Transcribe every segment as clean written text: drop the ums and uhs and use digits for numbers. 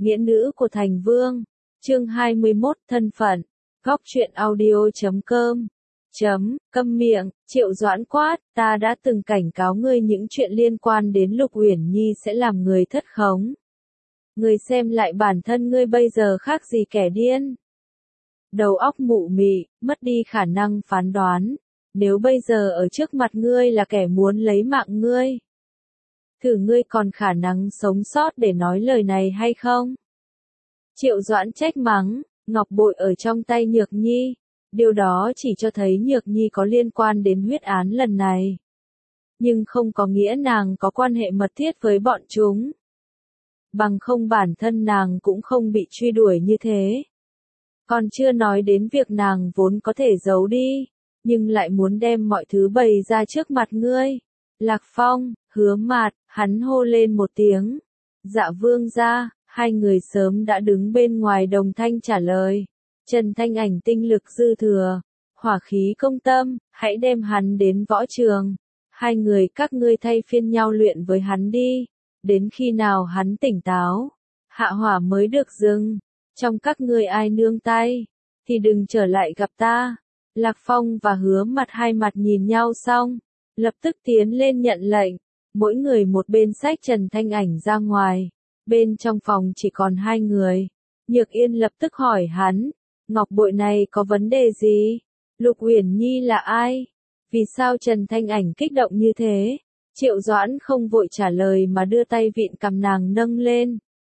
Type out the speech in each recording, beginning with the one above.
Nghĩa nữ của thành vương. Chương 21 thân phận. Góc truyện audio.com. Câm miệng, Triệu Doãn quát, ta đã từng cảnh cáo ngươi những chuyện liên quan đến Lục Uyển Nhi sẽ làm người thất khống. Ngươi xem lại bản thân ngươi bây giờ khác gì kẻ điên. Đầu óc mụ mị, mất đi khả năng phán đoán. Nếu bây giờ ở trước mặt ngươi là kẻ muốn lấy mạng ngươi, thử ngươi còn khả năng sống sót để nói lời này hay không? Triệu Doãn trách mắng, ngọc bội ở trong tay Nhược Nhi. Điều đó chỉ cho thấy Nhược Nhi có liên quan đến huyết án lần này. Nhưng không có nghĩa nàng có quan hệ mật thiết với bọn chúng. Bằng không bản thân nàng cũng không bị truy đuổi như thế. Còn chưa nói đến việc nàng vốn có thể giấu đi, nhưng lại muốn đem mọi thứ bày ra trước mặt ngươi. Lạc Phong, Hứa Mạt, hắn hô lên một tiếng. Dạ vương gia, hai người sớm đã đứng bên ngoài đồng thanh trả lời. Trần Thanh Ảnh tinh lực dư thừa, hỏa khí công tâm, hãy đem hắn đến võ trường. Hai người các ngươi thay phiên nhau luyện với hắn đi, đến khi nào hắn tỉnh táo, hạ hỏa mới được dừng. Trong các ngươi ai nương tay, thì đừng trở lại gặp ta. Lạc Phong và Hứa Mặt hai mặt nhìn nhau xong, lập tức tiến lên nhận lệnh, mỗi người một bên xách Trần Thanh Ảnh ra ngoài. Bên trong phòng chỉ còn hai người. Nhược Yên lập tức hỏi hắn, ngọc bội này có vấn đề gì? Lục Uyển Nhi là ai? Vì sao Trần Thanh Ảnh kích động như thế? Triệu Doãn không vội trả lời mà đưa tay vịn cằm nàng nâng lên.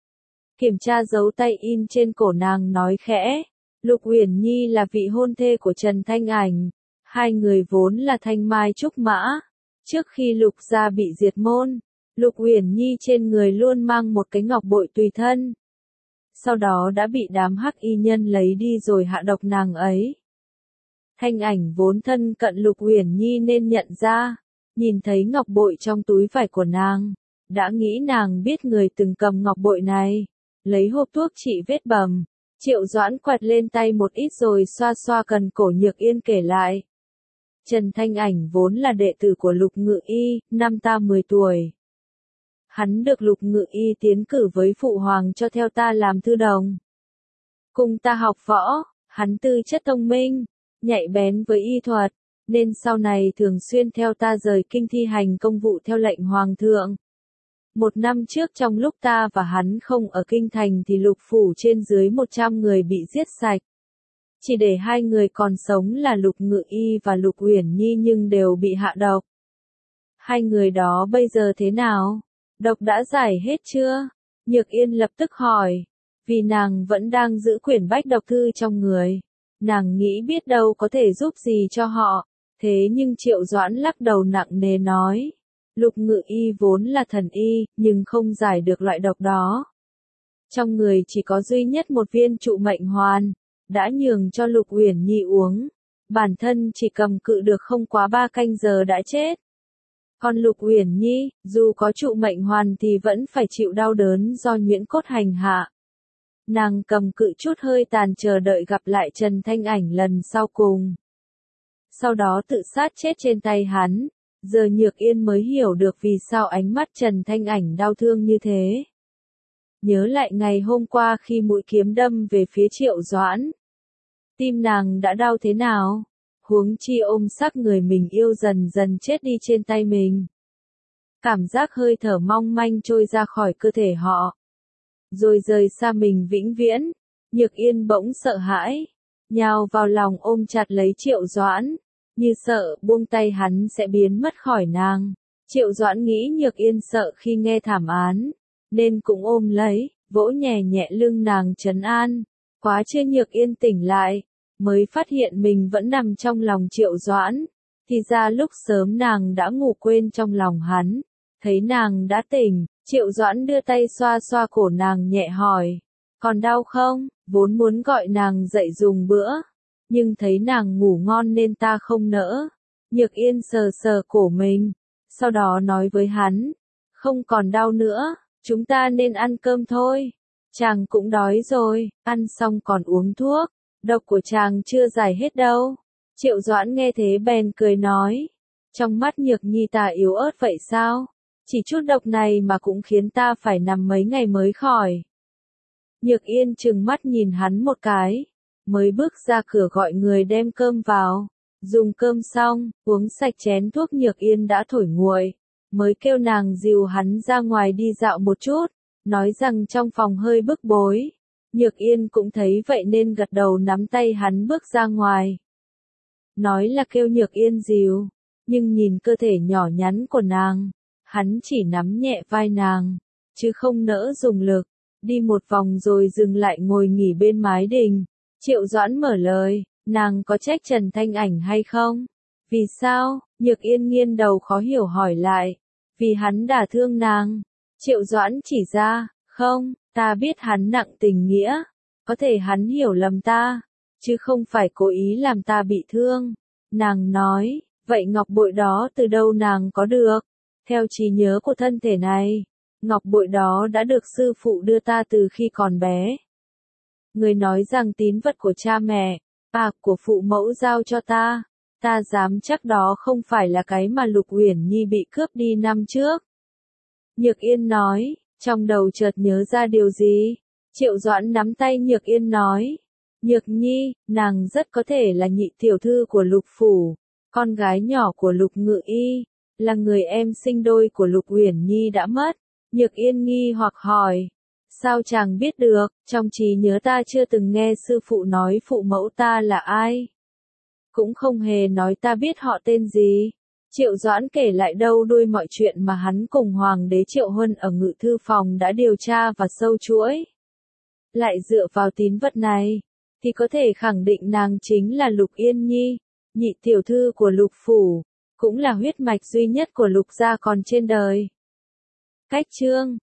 Kiểm tra dấu tay in trên cổ nàng nói khẽ, Lục Uyển Nhi là vị hôn thê của Trần Thanh Ảnh. Hai người vốn là thanh mai trúc mã. Trước khi Lục gia bị diệt môn, Lục Uyển Nhi trên người luôn mang một cái ngọc bội tùy thân. Sau đó đã bị đám hắc y nhân lấy đi rồi hạ độc nàng ấy. Thanh Ảnh vốn thân cận Lục Uyển Nhi nên nhận ra, nhìn thấy ngọc bội trong túi vải của nàng, đã nghĩ nàng biết người từng cầm ngọc bội này, lấy hộp thuốc trị vết bầm. Triệu Doãn quẹt lên tay một ít rồi xoa xoa cần cổ Nhược Yên kể lại. Trần Thanh Ảnh vốn là đệ tử của Lục Ngự Y, năm ta 10 tuổi. Hắn được Lục Ngự Y tiến cử với phụ hoàng cho theo ta làm thư đồng. Cùng ta học võ, hắn tư chất thông minh, nhạy bén với y thuật, nên sau này thường xuyên theo ta rời kinh thi hành công vụ theo lệnh hoàng thượng. Một năm trước trong lúc ta và hắn không ở kinh thành thì Lục phủ trên dưới 100 người bị giết sạch. Chỉ để hai người còn sống là Lục Ngự Y và Lục Uyển Nhi nhưng đều bị hạ độc. Hai người đó bây giờ thế nào? Độc đã giải hết chưa? Nhược Yên lập tức hỏi, vì nàng vẫn đang giữ quyển bách độc thư trong người. Nàng nghĩ biết đâu có thể giúp gì cho họ. Thế nhưng Triệu Doãn lắc đầu nặng nề nói, Lục Ngự Y vốn là thần y, nhưng không giải được loại độc đó. Trong người chỉ có duy nhất một viên trụ mệnh hoàn, đã nhường cho Lục Uyển Nhi uống. Bản thân chỉ cầm cự được không quá 3 canh giờ đã chết. Còn Lục Uyển Nhi, dù có trụ mệnh hoàn thì vẫn phải chịu đau đớn do nhuyễn cốt hành hạ. Nàng cầm cự chút hơi tàn chờ đợi gặp lại Trần Thanh Ảnh lần sau cùng. Sau đó tự sát chết trên tay hắn. Giờ Nhược Yên mới hiểu được vì sao ánh mắt Trần Thanh Ảnh đau thương như thế. Nhớ lại ngày hôm qua khi mũi kiếm đâm về phía Triệu Doãn. Tim nàng đã đau thế nào? Huống chi ôm xác người mình yêu dần dần chết đi trên tay mình. Cảm giác hơi thở mong manh trôi ra khỏi cơ thể họ. Rồi rời xa mình vĩnh viễn. Nhược Yên bỗng sợ hãi. Nhào vào lòng ôm chặt lấy Triệu Doãn. Như sợ buông tay hắn sẽ biến mất khỏi nàng. Triệu Doãn nghĩ Nhược Yên sợ khi nghe thảm án, nên cũng ôm lấy, vỗ nhẹ nhẹ lưng nàng trấn an. Quá chưa Nhược Yên tỉnh lại, mới phát hiện mình vẫn nằm trong lòng Triệu Doãn. Thì ra lúc sớm nàng đã ngủ quên trong lòng hắn. Thấy nàng đã tỉnh, Triệu Doãn đưa tay xoa xoa cổ nàng nhẹ hỏi, còn đau không? Vốn muốn gọi nàng dậy dùng bữa, nhưng thấy nàng ngủ ngon nên ta không nỡ. Nhược Yên sờ sờ cổ mình, sau đó nói với hắn, không còn đau nữa, chúng ta nên ăn cơm thôi. Chàng cũng đói rồi, ăn xong còn uống thuốc, độc của chàng chưa giải hết đâu. Triệu Doãn nghe thế bèn cười nói, trong mắt Nhược Nhi ta yếu ớt vậy sao? Chỉ chút độc này mà cũng khiến ta phải nằm mấy ngày mới khỏi. Nhược Yên trừng mắt nhìn hắn một cái, mới bước ra cửa gọi người đem cơm vào. Dùng cơm xong, uống sạch chén thuốc Nhược Yên đã thổi nguội, mới kêu nàng dìu hắn ra ngoài đi dạo một chút, nói rằng trong phòng hơi bức bối. Nhược Yên cũng thấy vậy nên gật đầu nắm tay hắn bước ra ngoài. Nói là kêu Nhược Yên dìu, nhưng nhìn cơ thể nhỏ nhắn của nàng, hắn chỉ nắm nhẹ vai nàng, chứ không nỡ dùng lực. Đi một vòng rồi dừng lại ngồi nghỉ bên mái đình. Triệu Doãn mở lời, nàng có trách Trần Thanh Ảnh hay không? Vì sao? Nhược Yên nghiêng đầu khó hiểu hỏi lại. Vì hắn đả thương nàng. Triệu Doãn chỉ ra, không, ta biết hắn nặng tình nghĩa. Có thể hắn hiểu lầm ta, chứ không phải cố ý làm ta bị thương. Nàng nói, vậy ngọc bội đó từ đâu nàng có được? Theo trí nhớ của thân thể này, ngọc bội đó đã được sư phụ đưa ta từ khi còn bé. Người nói rằng tín vật của cha mẹ, của phụ mẫu giao cho ta. Ta dám chắc đó không phải là cái mà Lục Uyển Nhi bị cướp đi năm trước. Nhược Yên nói, trong đầu chợt nhớ ra điều gì. Triệu Doãn nắm tay Nhược Yên nói, Nhược Nhi, nàng rất có thể là nhị tiểu thư của Lục phủ, con gái nhỏ của Lục Ngự Y, là người em sinh đôi của Lục Uyển Nhi đã mất. Nhược Yên nghi hoặc hỏi, sao chàng biết được? Trong trí nhớ ta chưa từng nghe sư phụ nói phụ mẫu ta là ai. Cũng không hề nói ta biết họ tên gì. Triệu Doãn kể lại đâu đuôi mọi chuyện mà hắn cùng Hoàng đế Triệu Huân ở Ngự thư phòng đã điều tra và sâu chuỗi. Lại dựa vào tín vật này, thì có thể khẳng định nàng chính là Lục Yên Nhi, nhị tiểu thư của Lục phủ, cũng là huyết mạch duy nhất của Lục gia còn trên đời. Cách chương